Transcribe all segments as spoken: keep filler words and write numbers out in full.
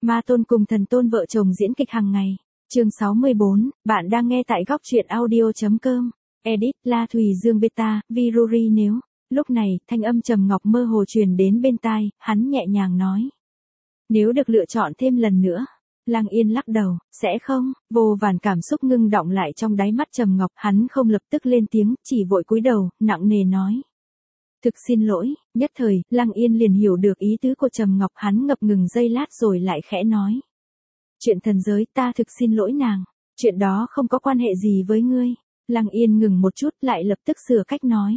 Ma Tôn cùng Thần Tôn vợ chồng diễn kịch hàng ngày. Chương sáu mươi bốn, bạn đang nghe tại góc truyện audio chấm com. Edit, La Thùy Dương Beta, Viruri nếu. Lúc này, thanh âm Trầm Ngọc mơ hồ truyền đến bên tai, hắn nhẹ nhàng nói. Nếu được lựa chọn thêm lần nữa. Lăng Yên lắc đầu, sẽ không, vô vàn cảm xúc ngưng đọng lại trong đáy mắt Trầm Ngọc, hắn không lập tức lên tiếng, chỉ vội cúi đầu, nặng nề nói. Thực xin lỗi, nhất thời, Lăng Yên liền hiểu được ý tứ của Trầm Ngọc, hắn ngập ngừng giây lát rồi lại khẽ nói. Chuyện thần giới, ta thực xin lỗi nàng, chuyện đó không có quan hệ gì với ngươi. Lăng Yên ngừng một chút lại lập tức sửa cách nói.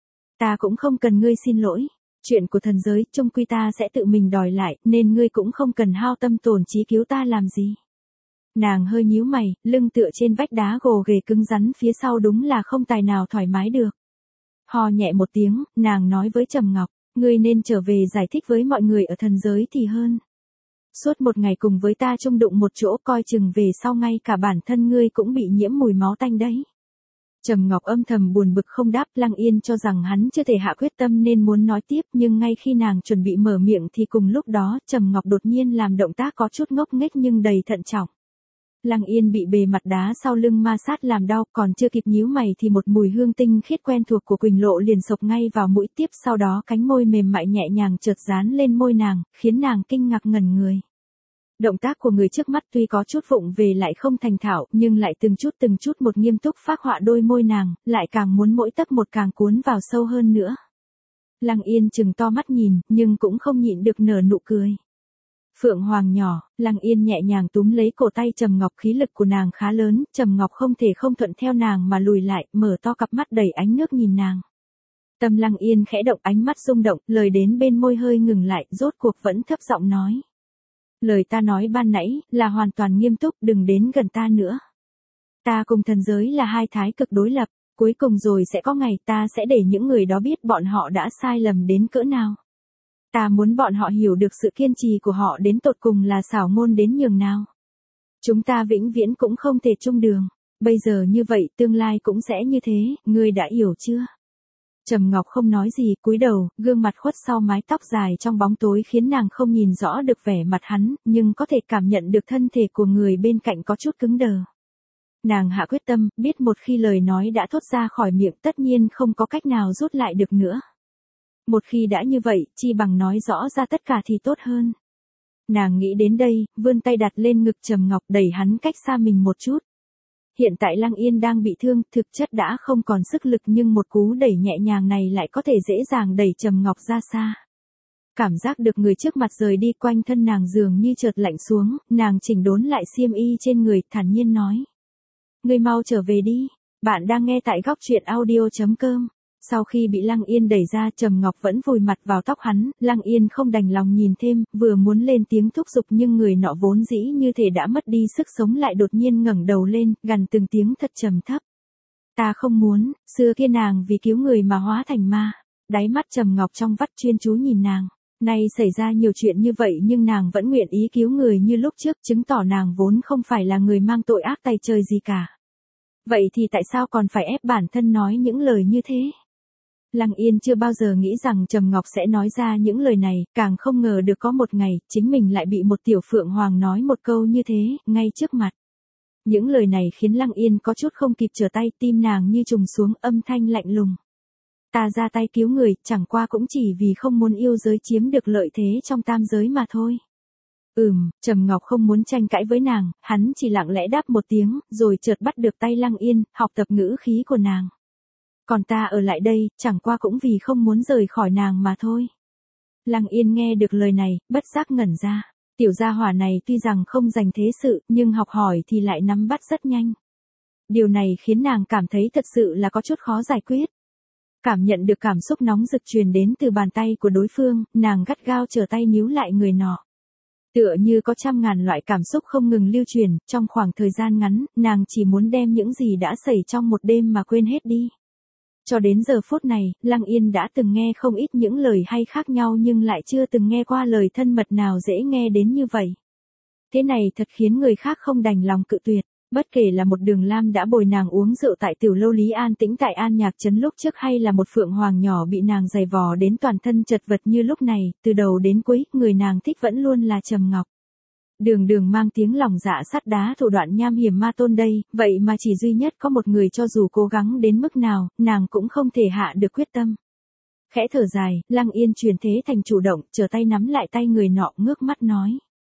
Ta cũng không cần ngươi xin lỗi, chuyện của thần giới, chung quy ta sẽ tự mình đòi lại, nên ngươi cũng không cần hao tâm tổn trí cứu ta làm gì. Nàng hơi nhíu mày, lưng tựa trên vách đá gồ ghề cứng rắn phía sau đúng là không tài nào thoải mái được. Ho nhẹ một tiếng, nàng nói với Trầm Ngọc, ngươi nên trở về giải thích với mọi người ở thần giới thì hơn. Suốt một ngày cùng với ta chung đụng một chỗ, coi chừng về sau ngay cả bản thân ngươi cũng bị nhiễm mùi máu tanh đấy. Trầm Ngọc âm thầm buồn bực không đáp, Lăng Yên cho rằng hắn chưa thể hạ quyết tâm nên muốn nói tiếp, nhưng ngay khi nàng chuẩn bị mở miệng thì cùng lúc đó Trầm Ngọc đột nhiên làm động tác có chút ngốc nghếch nhưng đầy thận trọng. Lăng Yên bị bề mặt đá sau lưng ma sát làm đau, còn chưa kịp nhíu mày thì một mùi hương tinh khiết quen thuộc của Quỳnh Lộ liền sộc ngay vào mũi, tiếp sau đó cánh môi mềm mại nhẹ nhàng chợt dán lên môi nàng, khiến nàng kinh ngạc ngẩn người. Động tác của người trước mắt tuy có chút vụng về lại không thành thạo, nhưng lại từng chút từng chút một nghiêm túc phác họa đôi môi nàng, lại càng muốn mỗi tấc một càng cuốn vào sâu hơn nữa. Lăng Yên chừng to mắt nhìn, nhưng cũng không nhịn được nở nụ cười. Phượng Hoàng nhỏ, Lăng Yên nhẹ nhàng túm lấy cổ tay Trầm Ngọc, khí lực của nàng khá lớn, Trầm Ngọc không thể không thuận theo nàng mà lùi lại, mở to cặp mắt đầy ánh nước nhìn nàng. Tâm Lăng Yên khẽ động, ánh mắt rung động, lời đến bên môi hơi ngừng lại, rốt cuộc vẫn thấp giọng nói. Lời ta nói ban nãy, là hoàn toàn nghiêm túc, đừng đến gần ta nữa. Ta cùng thần giới là hai thái cực đối lập, cuối cùng rồi sẽ có ngày ta sẽ để những người đó biết bọn họ đã sai lầm đến cỡ nào. Ta muốn bọn họ hiểu được sự kiên trì của họ đến tột cùng là xảo ngôn đến nhường nào. Chúng ta vĩnh viễn cũng không thể chung đường, bây giờ như vậy tương lai cũng sẽ như thế, ngươi đã hiểu chưa? Trầm Ngọc không nói gì, cúi đầu, gương mặt khuất sau mái tóc dài trong bóng tối khiến nàng không nhìn rõ được vẻ mặt hắn, nhưng có thể cảm nhận được thân thể của người bên cạnh có chút cứng đờ. Nàng hạ quyết tâm, biết một khi lời nói đã thốt ra khỏi miệng tất nhiên không có cách nào rút lại được nữa. Một khi đã như vậy, chi bằng nói rõ ra tất cả thì tốt hơn. Nàng nghĩ đến đây, vươn tay đặt lên ngực Trầm Ngọc, đẩy hắn cách xa mình một chút. Hiện tại Lăng Yên đang bị thương, thực chất đã không còn sức lực, nhưng một cú đẩy nhẹ nhàng này lại có thể dễ dàng đẩy Trầm Ngọc ra xa. Cảm giác được người trước mặt rời đi, quanh thân nàng dường như chợt lạnh xuống, nàng chỉnh đốn lại xiêm y trên người, thản nhiên nói. Ngươi mau trở về đi, bạn đang nghe tại góc truyện audio chấm com. Sau khi bị Lăng Yên đẩy ra, Trầm Ngọc vẫn vùi mặt vào tóc hắn, Lăng Yên không đành lòng nhìn thêm, vừa muốn lên tiếng thúc giục nhưng người nọ vốn dĩ như thể đã mất đi sức sống lại đột nhiên ngẩng đầu lên, gằn từng tiếng thật trầm thấp. Ta không muốn, xưa kia nàng vì cứu người mà hóa thành ma. Đáy mắt Trầm Ngọc trong vắt chuyên chú nhìn nàng. Nay xảy ra nhiều chuyện như vậy nhưng nàng vẫn nguyện ý cứu người như lúc trước, chứng tỏ nàng vốn không phải là người mang tội ác tày trời gì cả. Vậy thì tại sao còn phải ép bản thân nói những lời như thế? Lăng Yên chưa bao giờ nghĩ rằng Trầm Ngọc sẽ nói ra những lời này, càng không ngờ được có một ngày, chính mình lại bị một tiểu phượng hoàng nói một câu như thế, ngay trước mặt. Những lời này khiến Lăng Yên có chút không kịp trở tay, tim nàng như trùng xuống, âm thanh lạnh lùng. Ta ra tay cứu người, chẳng qua cũng chỉ vì không muốn yêu giới chiếm được lợi thế trong tam giới mà thôi. Ừm, Trầm Ngọc không muốn tranh cãi với nàng, hắn chỉ lặng lẽ đáp một tiếng, rồi chợt bắt được tay Lăng Yên, học tập ngữ khí của nàng. Còn ta ở lại đây, chẳng qua cũng vì không muốn rời khỏi nàng mà thôi. Lăng Yên nghe được lời này, bất giác ngẩn ra. Tiểu gia hỏa này tuy rằng không dành thế sự, nhưng học hỏi thì lại nắm bắt rất nhanh. Điều này khiến nàng cảm thấy thật sự là có chút khó giải quyết. Cảm nhận được cảm xúc nóng rực truyền đến từ bàn tay của đối phương, nàng gắt gao trở tay níu lại người nọ. Tựa như có trăm ngàn loại cảm xúc không ngừng lưu truyền, trong khoảng thời gian ngắn, nàng chỉ muốn đem những gì đã xảy trong một đêm mà quên hết đi. Cho đến giờ phút này, Lăng Yên đã từng nghe không ít những lời hay khác nhau nhưng lại chưa từng nghe qua lời thân mật nào dễ nghe đến như vậy. Thế này thật khiến người khác không đành lòng cự tuyệt. Bất kể là một Đường Lam đã bồi nàng uống rượu tại tiểu lâu Lý An Tĩnh tại An Nhạc Trấn lúc trước, hay là một Phượng Hoàng nhỏ bị nàng giày vò đến toàn thân chật vật như lúc này, từ đầu đến cuối, người nàng thích vẫn luôn là Trầm Ngọc. Đường đường mang tiếng lòng dạ sắt đá thủ đoạn nham hiểm ma tôn đây, vậy mà chỉ duy nhất có một người cho dù cố gắng đến mức nào, nàng cũng không thể hạ được quyết tâm. Khẽ thở dài, Lăng Yên chuyển thế thành chủ động, trở tay nắm lại tay người nọ ngước mắt nói.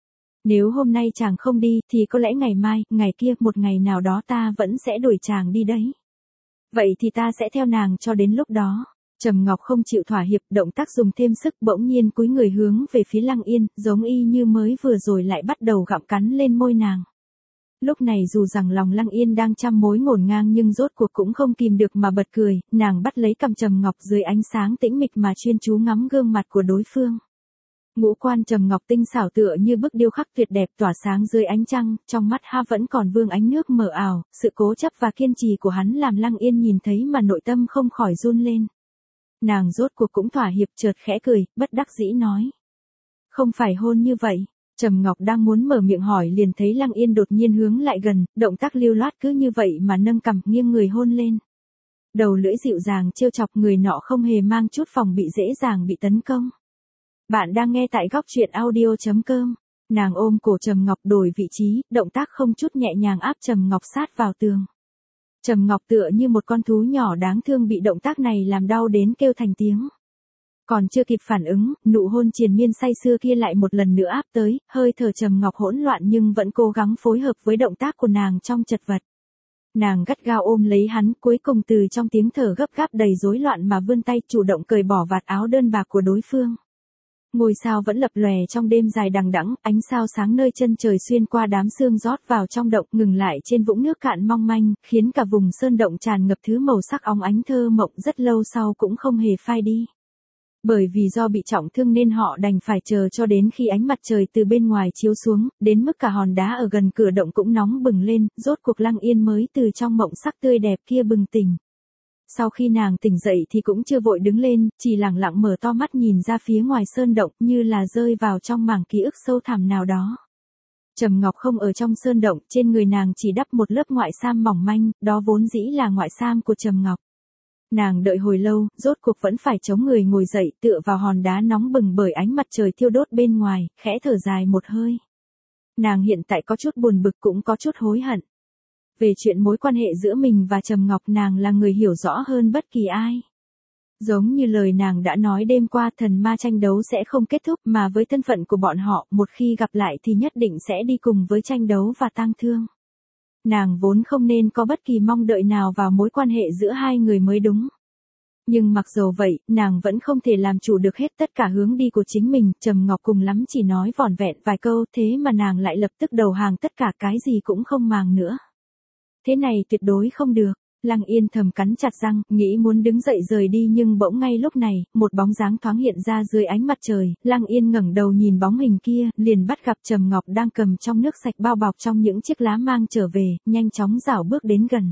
Nếu hôm nay chàng không đi, thì có lẽ ngày mai, ngày kia, một ngày nào đó ta vẫn sẽ đuổi chàng đi đấy. Vậy thì ta sẽ theo nàng cho đến lúc đó. Trầm Ngọc không chịu thỏa hiệp, động tác dùng thêm sức, bỗng nhiên cúi người hướng về phía Lăng Yên, giống y như mới vừa rồi lại bắt đầu gặm cắn lên môi nàng. Lúc này dù rằng lòng Lăng Yên đang trăm mối ngổn ngang nhưng rốt cuộc cũng không kìm được mà bật cười, nàng bắt lấy cằm Trầm Ngọc dưới ánh sáng tĩnh mịch mà chuyên chú ngắm gương mặt của đối phương. Ngũ quan Trầm Ngọc tinh xảo tựa như bức điêu khắc tuyệt đẹp tỏa sáng dưới ánh trăng, trong mắt ha vẫn còn vương ánh nước mờ ảo, sự cố chấp và kiên trì của hắn làm Lăng Yên nhìn thấy mà nội tâm không khỏi run lên. Nàng rốt cuộc cũng thỏa hiệp, chợt khẽ cười, bất đắc dĩ nói. Không phải hôn như vậy. Trầm Ngọc đang muốn mở miệng hỏi liền thấy Lăng Yên đột nhiên hướng lại gần, động tác lưu loát cứ như vậy mà nâng cằm nghiêng người hôn lên. Đầu lưỡi dịu dàng trêu chọc, người nọ không hề mang chút phòng bị dễ dàng bị tấn công. Bạn đang nghe tại góc truyện audio chấm com. Nàng ôm cổ Trầm Ngọc đổi vị trí, động tác không chút nhẹ nhàng áp Trầm Ngọc sát vào tường. Trầm Ngọc tựa như một con thú nhỏ đáng thương bị động tác này làm đau đến kêu thành tiếng. Còn chưa kịp phản ứng, nụ hôn triền miên say sưa kia lại một lần nữa áp tới, hơi thở Trầm Ngọc hỗn loạn nhưng vẫn cố gắng phối hợp với động tác của nàng trong chật vật. Nàng gắt gao ôm lấy hắn, cuối cùng từ trong tiếng thở gấp gáp đầy rối loạn mà vươn tay chủ động cởi bỏ vạt áo đơn bạc của đối phương. Ngôi sao vẫn lập lòe trong đêm dài đằng đẵng, ánh sao sáng nơi chân trời xuyên qua đám sương rót vào trong động, ngừng lại trên vũng nước cạn mong manh, khiến cả vùng sơn động tràn ngập thứ màu sắc óng ánh thơ mộng, rất lâu sau cũng không hề phai đi. Bởi vì do bị trọng thương nên họ đành phải chờ cho đến khi ánh mặt trời từ bên ngoài chiếu xuống, đến mức cả hòn đá ở gần cửa động cũng nóng bừng lên, rốt cuộc Lăng Yên mới từ trong mộng sắc tươi đẹp kia bừng tỉnh. Sau khi nàng tỉnh dậy thì cũng chưa vội đứng lên, chỉ lặng lặng mở to mắt nhìn ra phía ngoài sơn động, như là rơi vào trong mảng ký ức sâu thẳm nào đó. Trầm Ngọc không ở trong sơn động, trên người nàng chỉ đắp một lớp ngoại sam mỏng manh, đó vốn dĩ là ngoại sam của Trầm Ngọc. Nàng đợi hồi lâu, rốt cuộc vẫn phải chống người ngồi dậy, tựa vào hòn đá nóng bừng bởi ánh mặt trời thiêu đốt bên ngoài, khẽ thở dài một hơi. Nàng hiện tại có chút buồn bực cũng có chút hối hận. Về chuyện mối quan hệ giữa mình và Trầm Ngọc, nàng là người hiểu rõ hơn bất kỳ ai. Giống như lời nàng đã nói đêm qua, thần ma tranh đấu sẽ không kết thúc, mà với thân phận của bọn họ, một khi gặp lại thì nhất định sẽ đi cùng với tranh đấu và tang thương. Nàng vốn không nên có bất kỳ mong đợi nào vào mối quan hệ giữa hai người mới đúng. Nhưng mặc dầu vậy, nàng vẫn không thể làm chủ được hết tất cả hướng đi của chính mình, Trầm Ngọc cùng lắm chỉ nói vỏn vẹn vài câu, thế mà nàng lại lập tức đầu hàng tất cả, cái gì cũng không màng nữa. Thế này tuyệt đối không được. Lăng Yên thầm cắn chặt răng, nghĩ muốn đứng dậy rời đi nhưng bỗng ngay lúc này, một bóng dáng thoáng hiện ra dưới ánh mặt trời, Lăng Yên ngẩng đầu nhìn bóng hình kia, liền bắt gặp Trầm Ngọc đang cầm trong nước sạch bao bọc trong những chiếc lá mang trở về, nhanh chóng rảo bước đến gần.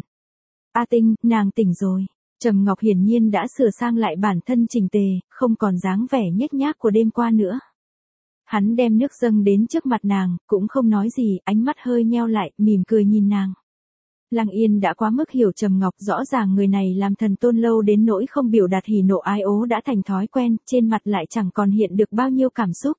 A Tinh, nàng tỉnh rồi. Trầm Ngọc hiển nhiên đã sửa sang lại bản thân chỉnh tề, không còn dáng vẻ nhếch nhác của đêm qua nữa. Hắn đem nước dâng đến trước mặt nàng, cũng không nói gì, ánh mắt hơi nheo lại, mỉm cười nhìn nàng. Lăng Yên đã quá mức hiểu Trầm Ngọc, rõ ràng người này làm thần tôn lâu đến nỗi không biểu đạt hỉ nộ ái ố đã thành thói quen, trên mặt lại chẳng còn hiện được bao nhiêu cảm xúc.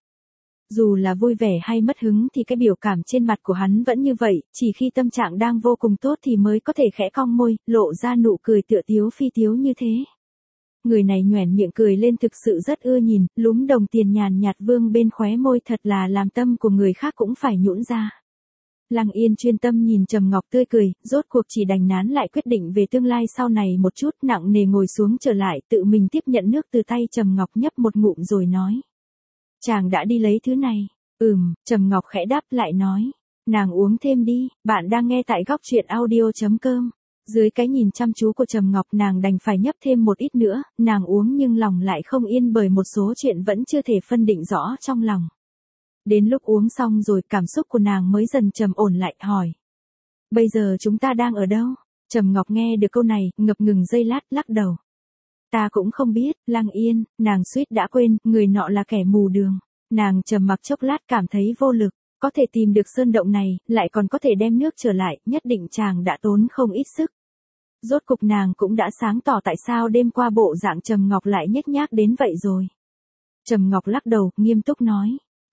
Dù là vui vẻ hay mất hứng thì cái biểu cảm trên mặt của hắn vẫn như vậy, chỉ khi tâm trạng đang vô cùng tốt thì mới có thể khẽ cong môi, lộ ra nụ cười tựa tiếu phi tiếu như thế. Người này nhoẻn miệng cười lên thực sự rất ưa nhìn, lúm đồng tiền nhàn nhạt vương bên khóe môi thật là làm tâm của người khác cũng phải nhũn ra. Lăng Yên chuyên tâm nhìn Trầm Ngọc tươi cười, rốt cuộc chỉ đành nán lại quyết định về tương lai sau này một chút, nặng nề ngồi xuống trở lại, tự mình tiếp nhận nước từ tay Trầm Ngọc nhấp một ngụm rồi nói. Chàng đã đi lấy thứ này. Ừm, Trầm Ngọc khẽ đáp lại nói. Nàng uống thêm đi, bạn đang nghe tại góc truyện audio chấm com. Dưới cái nhìn chăm chú của Trầm Ngọc nàng đành phải nhấp thêm một ít nữa, nàng uống nhưng lòng lại không yên bởi một số chuyện vẫn chưa thể phân định rõ trong lòng. Đến lúc uống xong rồi cảm xúc của nàng mới dần trầm ổn lại, hỏi. Bây giờ chúng ta đang ở đâu? Trầm Ngọc nghe được câu này, ngập ngừng giây lát, lắc đầu. Ta cũng không biết, Lăng Yên, nàng suýt đã quên, người nọ là kẻ mù đường. Nàng trầm mặc chốc lát cảm thấy vô lực, có thể tìm được sơn động này, lại còn có thể đem nước trở lại, nhất định chàng đã tốn không ít sức. Rốt cục nàng cũng đã sáng tỏ tại sao đêm qua bộ dạng Trầm Ngọc lại nhếch nhác đến vậy rồi. Trầm Ngọc lắc đầu, nghiêm túc nói.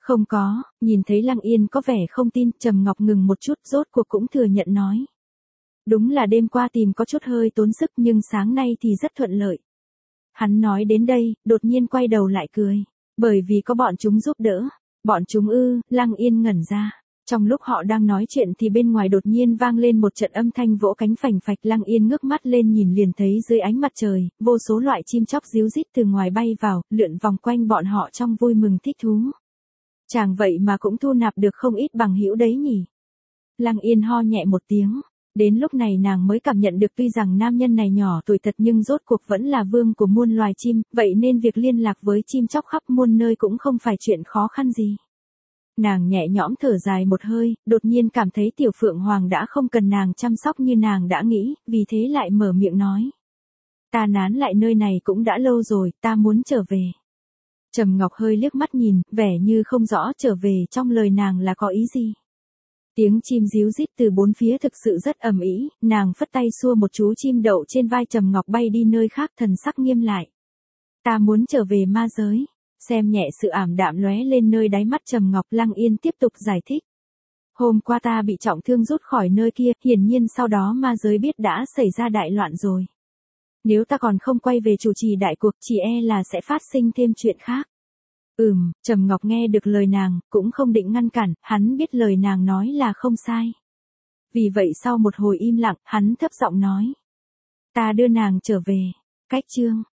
Không có, nhìn thấy Lăng Yên có vẻ không tin, Trầm Ngọc ngừng một chút, rốt cuộc cũng thừa nhận nói. Đúng là đêm qua tìm có chút hơi tốn sức nhưng sáng nay thì rất thuận lợi. Hắn nói đến đây, đột nhiên quay đầu lại cười. Bởi vì có bọn chúng giúp đỡ. Bọn chúng ư, Lăng Yên ngẩn ra. Trong lúc họ đang nói chuyện thì bên ngoài đột nhiên vang lên một trận âm thanh vỗ cánh phành phạch. Lăng Yên ngước mắt lên nhìn liền thấy dưới ánh mặt trời, vô số loại chim chóc ríu rít từ ngoài bay vào, lượn vòng quanh bọn họ trong vui mừng thích thú. Chàng vậy mà cũng thu nạp được không ít bằng hữu đấy nhỉ. Lăng Yên ho nhẹ một tiếng. Đến lúc này nàng mới cảm nhận được tuy rằng nam nhân này nhỏ tuổi thật nhưng rốt cuộc vẫn là vương của muôn loài chim, vậy nên việc liên lạc với chim chóc khắp muôn nơi cũng không phải chuyện khó khăn gì. Nàng nhẹ nhõm thở dài một hơi, đột nhiên cảm thấy Tiểu Phượng Hoàng đã không cần nàng chăm sóc như nàng đã nghĩ, vì thế lại mở miệng nói. Ta nán lại nơi này cũng đã lâu rồi, ta muốn trở về. Trầm Ngọc hơi liếc mắt nhìn, vẻ như không rõ trở về trong lời nàng là có ý gì. Tiếng chim ríu rít từ bốn phía thực sự rất ầm ĩ, nàng phất tay xua một chú chim đậu trên vai Trầm Ngọc bay đi nơi khác, thần sắc nghiêm lại. Ta muốn trở về ma giới. Xem nhẹ sự ảm đạm lóe lên nơi đáy mắt Trầm Ngọc, Lăng Yên tiếp tục giải thích. Hôm qua ta bị trọng thương rút khỏi nơi kia, hiển nhiên sau đó ma giới biết đã xảy ra đại loạn rồi. Nếu ta còn không quay về chủ trì đại cuộc, chỉ e là sẽ phát sinh thêm chuyện khác. Ừm, Trầm Ngọc nghe được lời nàng, cũng không định ngăn cản, hắn biết lời nàng nói là không sai. Vì vậy sau một hồi im lặng, hắn thấp giọng nói. Ta đưa nàng trở về. Cách chương